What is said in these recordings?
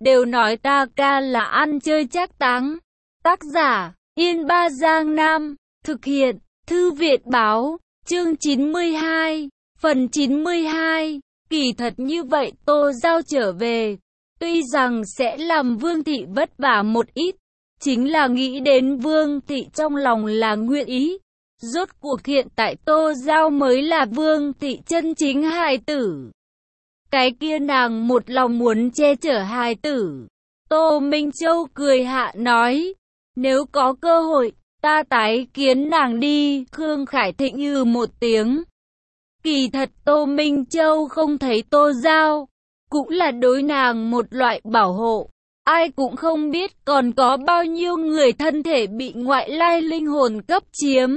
đều nói ta ca là ăn chơi trác táng. Tác giả, Yên Ba Giang Nam, thực hiện, Thư viện báo, chương 92, phần 92. Kỳ thật như vậy Tô Giao trở về, tuy rằng sẽ làm Vương Thị vất vả một ít, chính là nghĩ đến Vương Thị trong lòng là nguyện ý. Rốt cuộc hiện tại Tô Giao mới là Vương Thị chân chính hài tử. Cái kia nàng một lòng muốn che chở hài tử. Tô Minh Châu cười hạ nói, nếu có cơ hội, ta tái kiến nàng đi. Khương Khải Thịnh một tiếng. Kỳ thật Tô Minh Châu không thấy Tô Giao, cũng là đối nàng một loại bảo hộ. Ai cũng không biết còn có bao nhiêu người thân thể bị ngoại lai linh hồn cấp chiếm.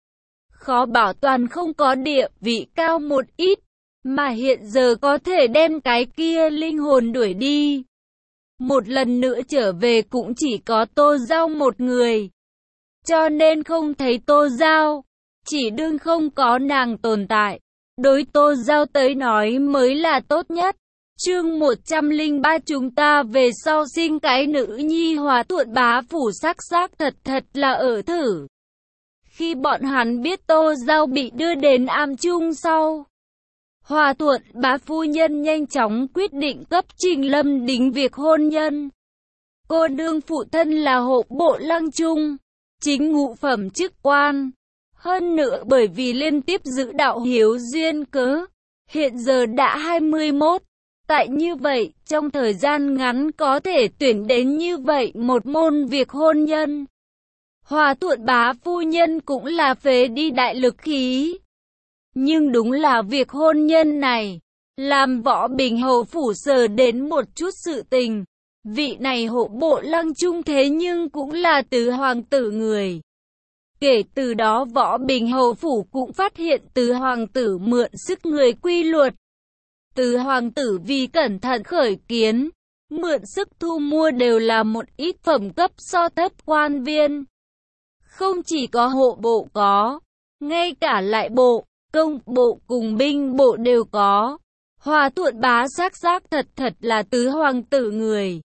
Khó bảo toàn không có địa vị cao một ít, mà hiện giờ có thể đem cái kia linh hồn đuổi đi. Một lần nữa trở về cũng chỉ có Tô Giao một người. Cho nên không thấy Tô Giao, chỉ đương không có nàng tồn tại. Đối Tô Giao tới nói mới là tốt nhất. Chương 103 chúng ta về sau sinh cái nữ nhi Hòa Thuận bá phủ sắc thật là ở thử. Khi bọn hắn biết Tô Giao bị đưa đến am chung sau, Hòa Thuận bá phu nhân nhanh chóng quyết định cấp Trình Lâm đính việc hôn nhân. Cô đương phụ thân là hộ bộ lăng trung, chính ngũ phẩm chức quan. Hơn nữa bởi vì liên tiếp giữ đạo hiếu duyên cớ, hiện giờ đã 21. Tại như vậy, trong thời gian ngắn có thể tuyển đến như vậy một môn việc hôn nhân. Hòa Thuận bá phu nhân cũng là phế đi đại lực khí. Nhưng đúng là việc hôn nhân này, làm Võ Bình Hầu phủ sờ đến một chút sự tình. Vị này hộ bộ lăng trung thế nhưng cũng là tứ hoàng tử người. Kể từ đó Võ Bình Hầu phủ cũng phát hiện tứ hoàng tử mượn sức người quy luật. Tứ hoàng tử vì cẩn thận khởi kiến, mượn sức thu mua đều là một ít phẩm cấp so thấp quan viên. Không chỉ có hộ bộ có, ngay cả lại bộ, công bộ cùng binh bộ đều có. Hòa Thuận bá sắc thật là tứ hoàng tử người.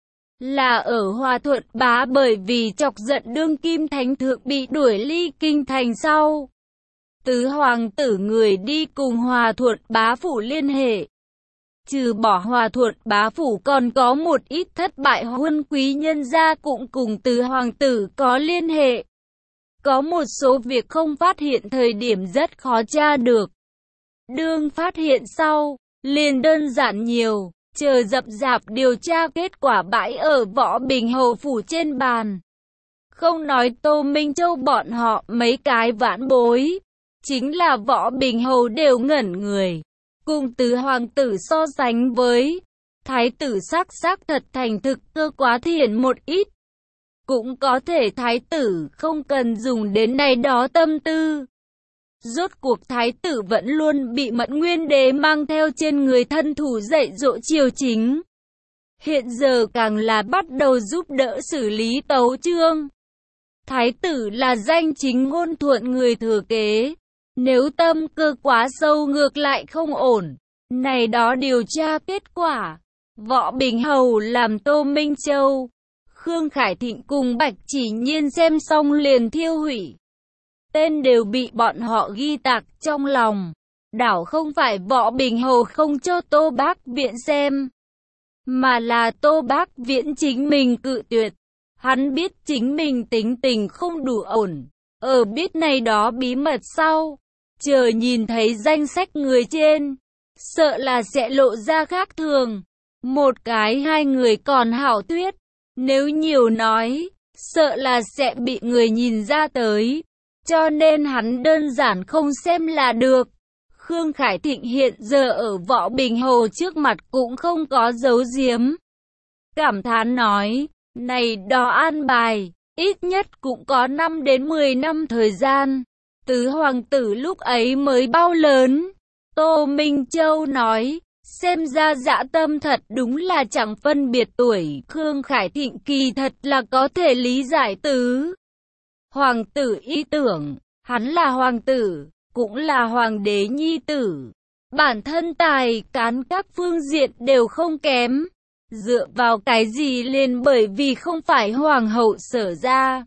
Là ở Hòa Thuận bá bởi vì chọc giận đương kim thánh thượng bị đuổi ly kinh thành sau. Tứ hoàng tử người đi cùng Hòa Thuận bá phủ liên hệ. Trừ bỏ Hòa Thuận bá phủ còn có một ít thất bại huân quý nhân gia cũng cùng tứ hoàng tử có liên hệ. Có một số việc không phát hiện thời điểm rất khó tra được. Đương phát hiện sau, liền đơn giản nhiều, chờ rậm rạp điều tra kết quả bãi ở Võ Bình Hầu phủ trên bàn. Không nói Tô Minh Châu bọn họ mấy cái vãn bối, chính là Võ Bình Hầu đều ngẩn người. Cùng tứ hoàng tử so sánh với, thái tử sắc thật thành thực cơ quá thiện một ít. Cũng có thể thái tử không cần dùng đến này đó tâm tư. Rốt cuộc thái tử vẫn luôn bị Mẫn Nguyên Đế mang theo trên người thân thủ dạy dỗ triều chính. Hiện giờ càng là bắt đầu giúp đỡ xử lý tấu chương. Thái tử là danh chính ngôn thuận người thừa kế. Nếu tâm cơ quá sâu ngược lại không ổn. Này đó điều tra kết quả. Võ Bình Hầu làm Tô Minh Châu, Khương Khải Thịnh cùng Bạch Chỉ Nhiên xem xong liền thiêu hủy. Tên đều bị bọn họ ghi tạc trong lòng. Đảo không phải Võ Bình Hầu không cho Tô Bác Viễn xem, mà là Tô Bác Viễn chính mình cự tuyệt. Hắn biết chính mình tính tình không đủ ổn. Ở biết này đó bí mật sau, chờ nhìn thấy danh sách người trên, sợ là sẽ lộ ra khác thường. Một cái hai người còn hảo thuyết, nếu nhiều nói, sợ là sẽ bị người nhìn ra tới. Cho nên hắn đơn giản không xem là được. Khương Khải Thịnh hiện giờ ở Võ Bình Hầu trước mặt cũng không có giấu giếm. Cảm thán nói, này đó an bài, ít nhất cũng có 5 đến 10 năm thời gian. Tứ hoàng tử lúc ấy mới bao lớn. Tô Minh Châu nói, xem ra dã tâm thật đúng là chẳng phân biệt tuổi. Khương Khải Thịnh kỳ thật là có thể lý giải tứ hoàng tử ý tưởng. Hắn là hoàng tử, cũng là hoàng đế nhi tử. Bản thân tài cán các phương diện đều không kém. Dựa vào cái gì liền bởi vì không phải hoàng hậu Sở ra,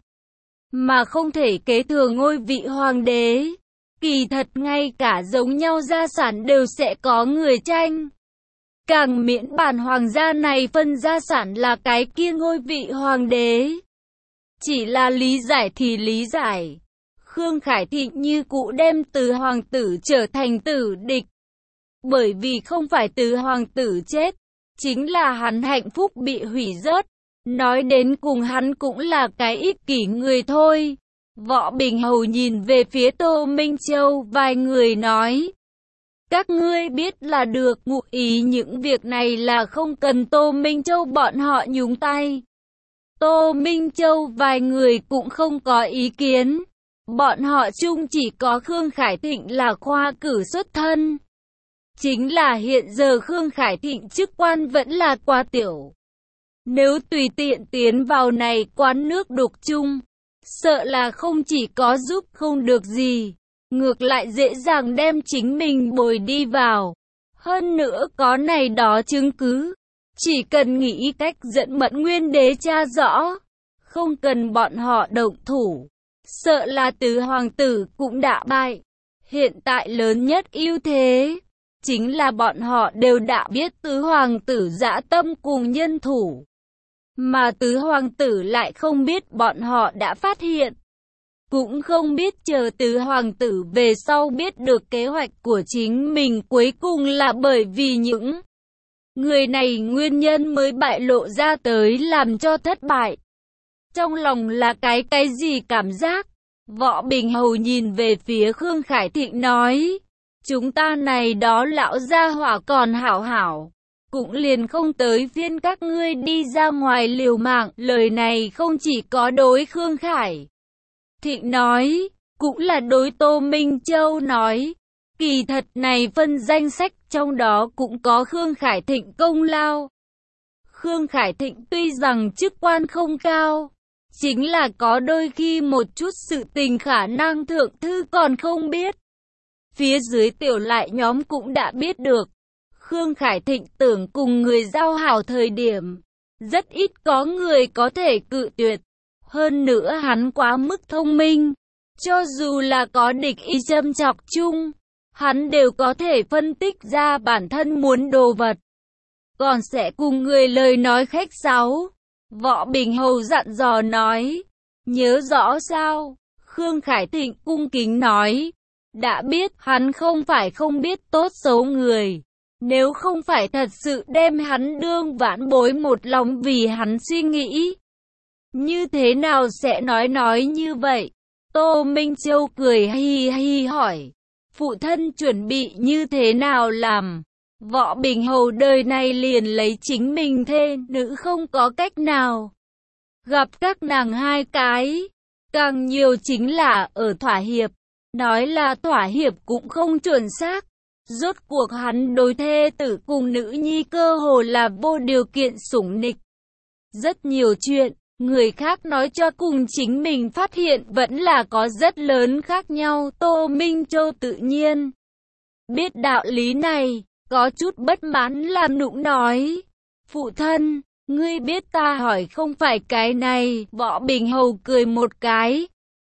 mà không thể kế thừa ngôi vị hoàng đế. Kỳ thật ngay cả giống nhau gia sản đều sẽ có người tranh. Càng miễn bàn hoàng gia này phân gia sản là cái kia ngôi vị hoàng đế. Chỉ là lý giải thì lý giải. Khương Khải Thịnh như cũ đem Tứ hoàng tử trở thành tử địch. Bởi vì không phải Tứ hoàng tử chết, chính là hắn hạnh phúc bị hủy rớt. Nói đến cùng hắn cũng là cái ích kỷ người thôi. Võ Bình Hầu nhìn về phía Tô Minh Châu, vài người nói. Các ngươi biết là được, ngụ ý những việc này là không cần Tô Minh Châu bọn họ nhúng tay. Tô Minh Châu vài người cũng không có ý kiến. Bọn họ chung chỉ có Khương Khải Thịnh là khoa cử xuất thân. Chính là hiện giờ Khương Khải Thịnh chức quan vẫn là quá tiểu. Nếu tùy tiện tiến vào này quán nước đục chung, sợ là không chỉ có giúp không được gì, ngược lại dễ dàng đem chính mình bồi đi vào. Hơn nữa có này đó chứng cứ, chỉ cần nghĩ cách dẫn Mẫn Nguyên Đế tra rõ, không cần bọn họ động thủ, sợ là Tứ hoàng tử cũng đã bại. Hiện tại lớn nhất ưu thế, chính là bọn họ đều đã biết Tứ hoàng tử dã tâm cùng nhân thủ. Mà Tứ hoàng tử lại không biết bọn họ đã phát hiện. Cũng không biết chờ Tứ hoàng tử về sau biết được kế hoạch của chính mình cuối cùng là bởi vì những người này nguyên nhân mới bại lộ ra tới làm cho thất bại. Trong lòng là cái gì cảm giác? Võ Bình Hầu nhìn về phía Khương Khải Thịnh nói. Chúng ta này đó lão gia hỏa còn hảo hảo. Cũng liền không tới phiên các ngươi đi ra ngoài liều mạng. Lời này không chỉ có đối Khương Khải Thịnh nói, cũng là đối Tô Minh Châu nói. Kỳ thật này phân danh sách trong đó cũng có Khương Khải Thịnh công lao. Khương Khải Thịnh tuy rằng chức quan không cao, chính là có đôi khi một chút sự tình khả năng thượng thư còn không biết. Phía dưới tiểu lại nhóm cũng đã biết được. Khương Khải Thịnh tưởng cùng người giao hảo thời điểm, rất ít có người có thể cự tuyệt. Hơn nữa hắn quá mức thông minh, cho dù là có địch ý châm chọc chung, hắn đều có thể phân tích ra bản thân muốn đồ vật. Còn sẽ cùng người lời nói khách sáo. Võ Bình Hầu dặn dò nói, nhớ rõ sao? Khương Khải Thịnh cung kính nói, đã biết. Hắn không phải không biết tốt xấu người. Nếu không phải thật sự đem hắn đương vãn bối một lòng vì hắn suy nghĩ, như thế nào sẽ nói như vậy? Tô Minh Châu cười hi hi hỏi, phụ thân chuẩn bị như thế nào làm? Võ Bình Hầu đời này liền lấy chính mình thê nữ không có cách nào. Gặp các nàng hai cái, càng nhiều chính là ở thỏa hiệp. Nói là thỏa hiệp cũng không chuẩn xác. Rốt cuộc hắn đối thê tử cùng nữ nhi cơ hồ là vô điều kiện sủng nịch. Rất nhiều chuyện, người khác nói cho cùng chính mình phát hiện vẫn là có rất lớn khác nhau. Tô Minh Châu tự nhiên biết đạo lý này, có chút bất mãn làm nũng nói. Phụ thân, ngươi biết ta hỏi không phải cái này. Võ Bình Hầu cười một cái,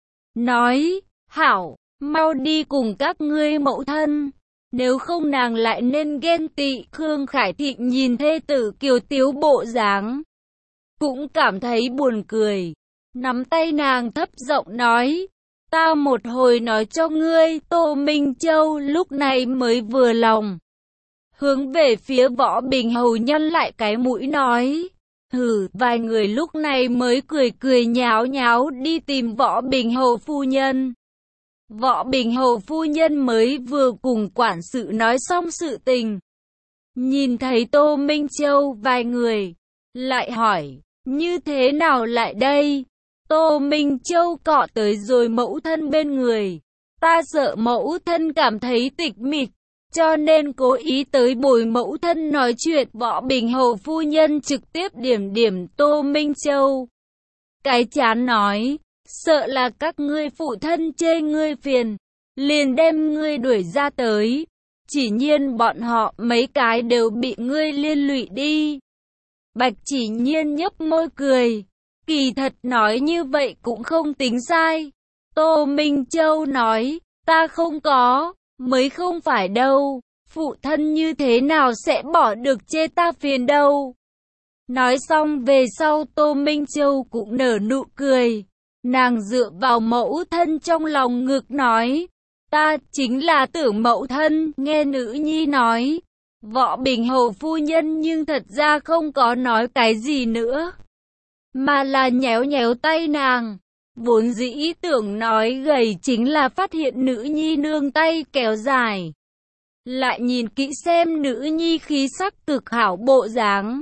nói, hảo, mau đi cùng các ngươi mẫu thân. Nếu không nàng lại nên ghen tị. Khương Khải Thịnh nhìn thê tử kiều tiếu bộ dáng, cũng cảm thấy buồn cười. Nắm tay nàng thấp giọng nói, ta một hồi nói cho ngươi. Tô Minh Châu lúc này mới vừa lòng. Hướng về phía Võ Bình Hầu nhăn lại cái mũi nói, hừ. Vài người lúc này mới cười nháo nháo đi tìm Võ Bình Hầu phu nhân. Võ Bình Hầu phu nhân mới vừa cùng quản sự nói xong sự tình. Nhìn thấy Tô Minh Châu vài người, lại hỏi, như thế nào lại đây? Tô Minh Châu cọ tới rồi mẫu thân bên người. Ta sợ mẫu thân cảm thấy tịch mịch, cho nên cố ý tới bồi mẫu thân nói chuyện. Võ Bình Hầu phu nhân trực tiếp điểm Tô Minh Châu cái chán nói, sợ là các ngươi phụ thân chê ngươi phiền, liền đem ngươi đuổi ra tới. Chỉ nhiên bọn họ mấy cái đều bị ngươi liên lụy đi. Bạch Chỉ Nhiên nhấp môi cười. Kỳ thật nói như vậy cũng không tính sai. Tô Minh Châu nói, ta không có, mới không phải đâu. Phụ thân như thế nào sẽ bỏ được chê ta phiền đâu. Nói xong về sau Tô Minh Châu cũng nở nụ cười. Nàng dựa vào mẫu thân trong lòng ngực nói, ta chính là Tưởng mẫu thân. Nghe nữ nhi nói, Võ Bình Hầu phu nhân nhưng thật ra không có nói cái gì nữa, mà là nhéo nhéo tay nàng. Vốn dĩ tưởng nói gầy chính là phát hiện nữ nhi nương tay kéo dài. Lại nhìn kỹ xem nữ nhi khí sắc cực hảo bộ dáng.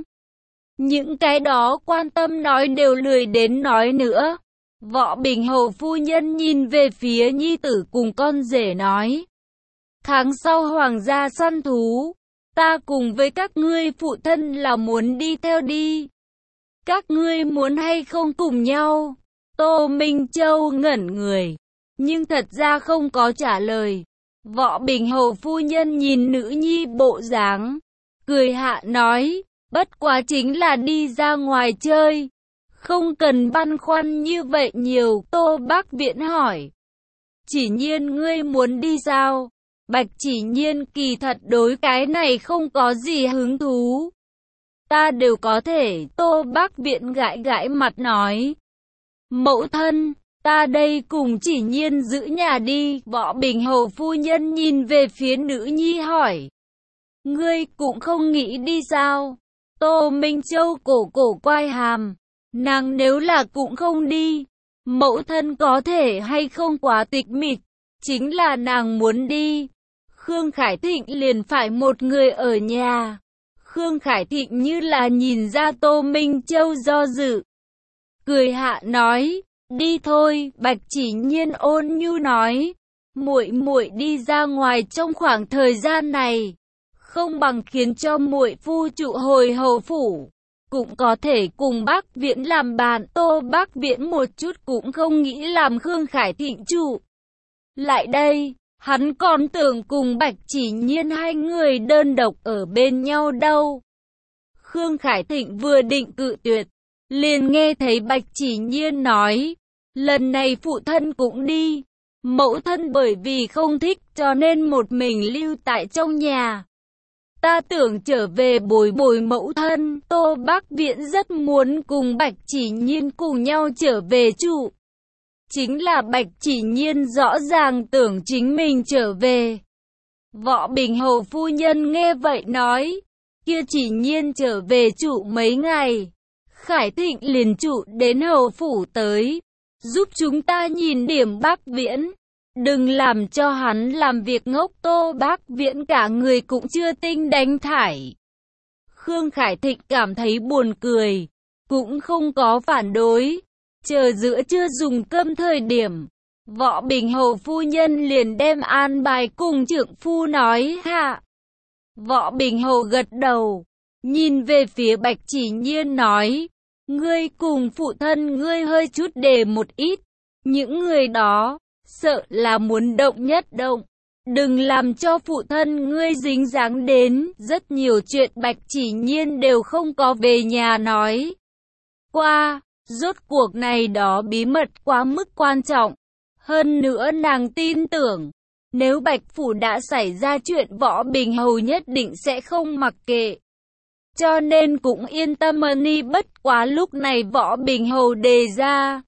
Những cái đó quan tâm nói đều lười đến nói nữa. Võ Bình Hầu phu nhân nhìn về phía nhi tử cùng con rể nói, tháng sau hoàng gia săn thú, ta cùng với các ngươi phụ thân là muốn đi theo đi. Các ngươi muốn hay không cùng nhau? Tô Minh Châu ngẩn người, nhưng thật ra không có trả lời. Võ Bình Hầu phu nhân nhìn nữ nhi bộ dáng, cười hạ nói, bất quá chính là đi ra ngoài chơi. Không cần băn khoăn như vậy nhiều. Tô Bác Viễn hỏi, Chỉ Nhiên ngươi muốn đi sao? Bạch Chỉ Nhiên kỳ thật đối cái này không có gì hứng thú. Ta đều có thể. Tô Bác Viễn gãi gãi mặt nói, mẫu thân, ta đây cùng Chỉ Nhiên giữ nhà đi. Võ Bình Hầu phu nhân nhìn về phía nữ nhi hỏi, ngươi cũng không nghĩ đi sao? Tô Minh Châu cổ quay hàm, nàng nếu là cũng không đi, mẫu thân có thể hay không quá tịch mịch, chính là nàng muốn đi. Khương Khải Thịnh liền phải một người ở nhà. Khương Khải Thịnh như là nhìn ra Tô Minh Châu do dự, cười hạ nói, đi thôi. Bạch Chỉ Nhiên ôn nhu nói, muội muội đi ra ngoài trong khoảng thời gian này, không bằng khiến cho muội phu trụ hồi hầu phủ, cũng có thể cùng Bác Viễn làm bạn. Tô Bác Viễn một chút cũng không nghĩ làm Khương Khải Thịnh trụ lại đây, hắn còn tưởng cùng Bạch Chỉ Nhiên hai người đơn độc ở bên nhau đâu. Khương Khải Thịnh vừa định cự tuyệt, liền nghe thấy Bạch Chỉ Nhiên nói, lần này phụ thân cũng đi, mẫu thân bởi vì không thích cho nên một mình lưu tại trong nhà. Ta tưởng trở về bồi bồi mẫu thân. Tô Bác Viễn rất muốn cùng Bạch Chỉ Nhiên cùng nhau trở về trụ. Chính là Bạch Chỉ Nhiên rõ ràng tưởng chính mình trở về. Võ Bình Hầu phu nhân nghe vậy nói, kia Chỉ Nhiên trở về trụ mấy ngày, Khải Thịnh liền trụ đến hầu phủ tới, giúp chúng ta nhìn điểm Bác Viễn. Đừng làm cho hắn làm việc ngốc. Tô Bác Viễn cả người cũng chưa tinh đánh thải. Khương Khải Thịnh cảm thấy buồn cười, cũng không có phản đối. Chờ giữa trưa dùng cơm thời điểm, Võ Bình Hầu phu nhân liền đem an bài cùng trượng phu nói hạ. Võ Bình Hầu gật đầu, nhìn về phía Bạch Chỉ Nhiên nói, ngươi cùng phụ thân ngươi hơi chút đề một ít, những người đó sợ là muốn động nhất động, đừng làm cho phụ thân ngươi dính dáng đến. Rất nhiều chuyện Bạch Chỉ Nhiên đều không có về nhà nói qua, rốt cuộc này đó bí mật quá mức quan trọng. Hơn nữa nàng tin tưởng, nếu Bạch Phủ đã xảy ra chuyện Võ Bình Hầu nhất định sẽ không mặc kệ. Cho nên cũng yên tâm ni. Bất quá lúc này Võ Bình Hầu đề ra,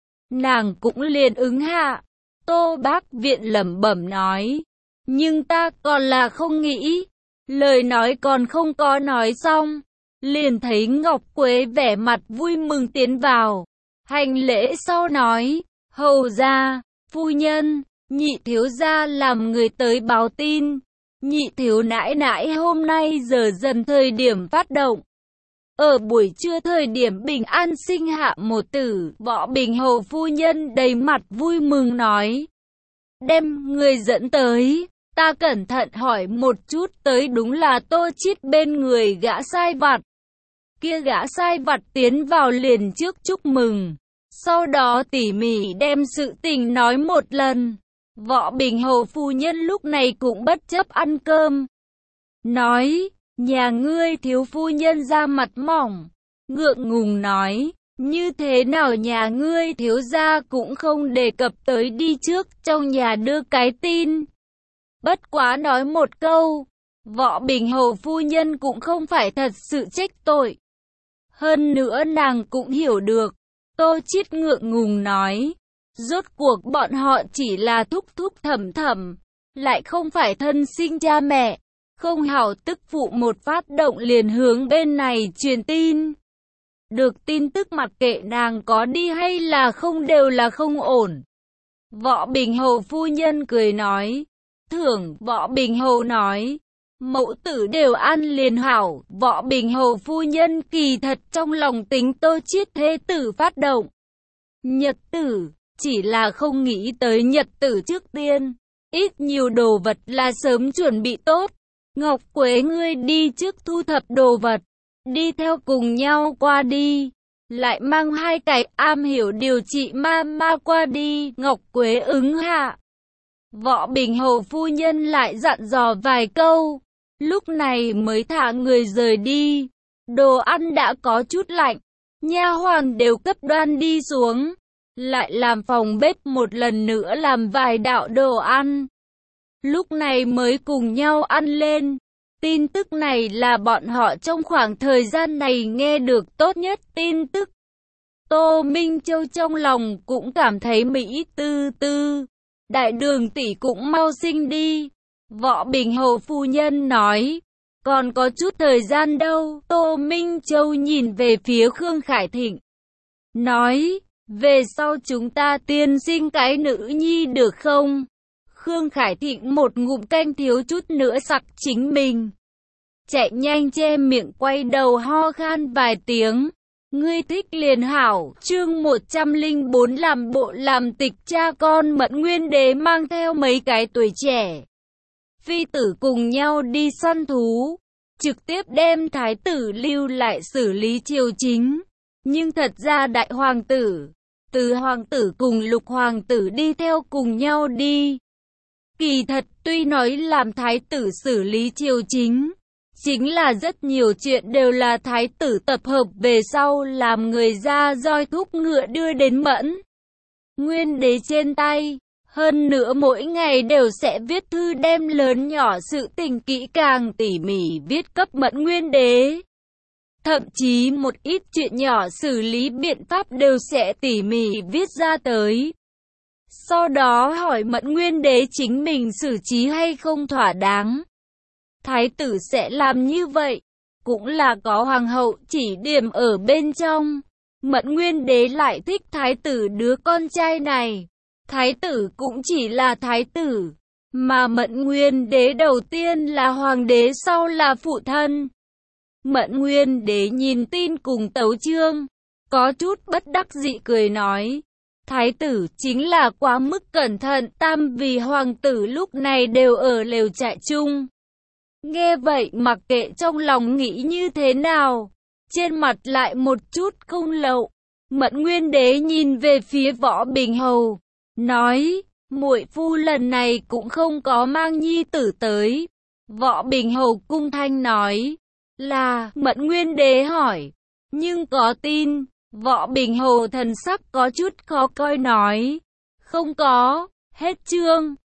nàng cũng liền ứng hạ. Tô Bác Viện lẩm bẩm nói, nhưng ta còn là không nghĩ. Lời nói còn không có nói xong, liền thấy Ngọc Quế vẻ mặt vui mừng tiến vào. Hành lễ sau nói, hầu gia, phu nhân, nhị thiếu gia làm người tới báo tin. Nhị thiếu nãi nãi hôm nay giờ dần thời điểm phát động. Ở buổi trưa thời điểm bình an sinh hạ một tử. Võ Bình Hầu phu nhân đầy mặt vui mừng nói, đem người dẫn tới. Ta cẩn thận hỏi một chút, tới đúng là Tô Chiết bên người gã sai vặt. Kia gã sai vặt tiến vào liền trước chúc mừng, sau đó tỉ mỉ đem sự tình nói một lần. Võ Bình Hầu phu nhân lúc này cũng bất chấp ăn cơm, nói, nhà ngươi thiếu phu nhân da mặt mỏng, ngượng ngùng nói, như thế nào nhà ngươi thiếu gia cũng không đề cập tới đi trước trong nhà đưa cái tin. Bất quá nói một câu, Võ Bình Hầu phu nhân cũng không phải thật sự trách tội. Hơn nữa nàng cũng hiểu được. Tô Chiết ngượng ngùng nói, rốt cuộc bọn họ chỉ là thúc thúc thẩm thẩm, lại không phải thân sinh cha mẹ. Không hảo tức phụ một phát động liền hướng bên này truyền tin. Được tin tức mặc kệ nàng có đi hay là không đều là không ổn. Võ Bình Hầu phu nhân cười nói, thưởng. Võ Bình Hầu nói, mẫu tử đều ăn liền hảo. Võ Bình Hầu phu nhân kỳ thật trong lòng tính Tô Chiết thế tử phát động nhật tử, chỉ là không nghĩ tới nhật tử trước tiên. Ít nhiều đồ vật là sớm chuẩn bị tốt. Ngọc Quế ngươi đi trước thu thập đồ vật, đi theo cùng nhau qua đi. Lại mang 2 cái am hiểu điều trị ma qua đi. Ngọc Quế ứng hạ. Võ Bình Hầu phu nhân lại dặn dò vài câu, lúc này mới thả người rời đi. Đồ ăn đã có chút lạnh, nha hoàn đều cấp đoan đi xuống, lại làm phòng bếp một lần nữa làm vài đạo đồ ăn. Lúc này mới cùng nhau ăn lên. Tin tức này là bọn họ trong khoảng thời gian này nghe được tốt nhất tin tức. Tô Minh Châu trong lòng cũng cảm thấy mỹ tư tư. Đại đường tỷ cũng mau sinh đi. Võ Bình Hầu phu nhân nói, còn có chút thời gian đâu. Tô Minh Châu nhìn về phía Khương Khải Thịnh, nói, về sau chúng ta tiên sinh cái nữ nhi được không? Khương Khải Thịnh một ngụm canh thiếu chút nữa sặc chính mình. Chạy nhanh che miệng quay đầu ho khan vài tiếng. Ngươi thích liền hảo. Chương 104 làm bộ làm tịch cha con Mẫn Nguyên Đế mang theo mấy cái tuổi trẻ phi tử cùng nhau đi săn thú. Trực tiếp đem thái tử lưu lại xử lý triều chính. Nhưng thật ra đại hoàng tử, tứ hoàng tử cùng lục hoàng tử đi theo cùng nhau đi. Kỳ thật tuy nói làm thái tử xử lý triều chính, chính là rất nhiều chuyện đều là thái tử tập hợp về sau làm người ra roi thúc ngựa đưa đến Mẫn Nguyên Đế trên tay. Hơn nữa mỗi ngày đều sẽ viết thư đem lớn nhỏ sự tình kỹ càng tỉ mỉ viết cấp Mẫn Nguyên Đế. Thậm chí một ít chuyện nhỏ xử lý biện pháp đều sẽ tỉ mỉ viết ra tới. Sau đó hỏi Mẫn Nguyên Đế chính mình xử trí hay không thỏa đáng. Thái tử sẽ làm như vậy, cũng là có hoàng hậu chỉ điểm ở bên trong. Mẫn Nguyên Đế lại thích thái tử đứa con trai này. Thái tử cũng chỉ là thái tử, mà Mẫn Nguyên Đế đầu tiên là hoàng đế sau là phụ thân. Mẫn Nguyên Đế nhìn tin cùng tấu chương, có chút bất đắc dĩ cười nói, thái tử chính là quá mức cẩn thận. Tam vì hoàng tử lúc này đều ở lều trại chung. Nghe vậy mặc kệ trong lòng nghĩ như thế nào, trên mặt lại một chút không lậu. Mẫn Nguyên Đế nhìn về phía Võ Bình Hầu, nói, muội phu lần này cũng không có mang nhi tử tới. Võ Bình Hầu cung thanh nói, là. Mẫn Nguyên Đế hỏi, nhưng có tin. Võ Bình Hầu thần sắc có chút khó coi nói, không có. Hết chương.